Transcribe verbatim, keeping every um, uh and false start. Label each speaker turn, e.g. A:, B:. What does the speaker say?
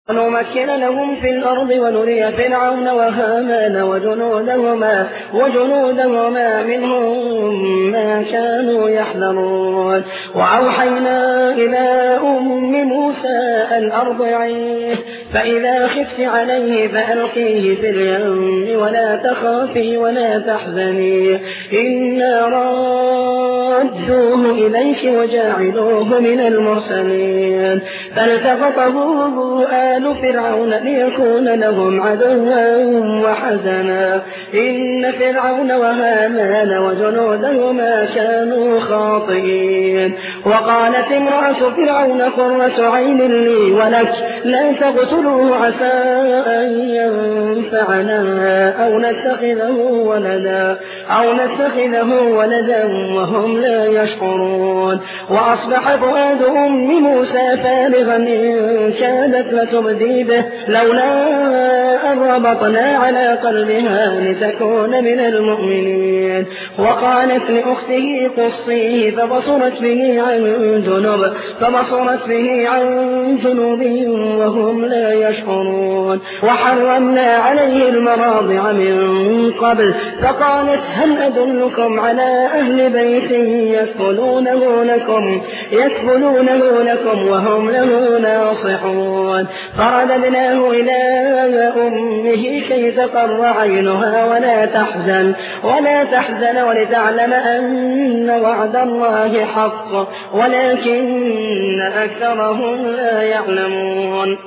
A: ونمكن لهم في الأرض ونري فرعون وهامان وجنودهما, وجنودهما منهم ما كانوا يحذرون. وأوحينا إلى أم موسى أن أرضعيه فإذا خفت عليه فألقيه في اليم ولا تخافي ولا تحزني إنا رادوه إليك وجاعلوه من المرسلين. فالتقطه آل فرعون ليكون لهم عدوا وحزنا إن فرعون وهامان وجنودهما كانوا خاطئين. وقالت امرأة فرعون قرة عين لي ولك لا تقتلوه عسى أن ينفعنا أو نتخذه ولدا أو نتخذه ولدا وهم لا يشعرون. وأصبح فؤاد أم موسى فارغا إن كادت لتبدي به لولا أن ربطنا على قلبها لتكون من المؤمنين. وقالت لأخته قصيه فبصرت به عن جنب فبصرت به عن جنوب وهم لا يشعرون. وحرمنا عليه المراضع من قبل فقالت هل أدلكم على أهل بيت يكفلونه لكم, يكفلونه لكم وهم له ناصحون. فرددناه إلى أمه كي تقر عينها ولا تحزن ولا تحزن ولتعلم أن وعد الله حق ولكن أكثرهم لا يعلمون.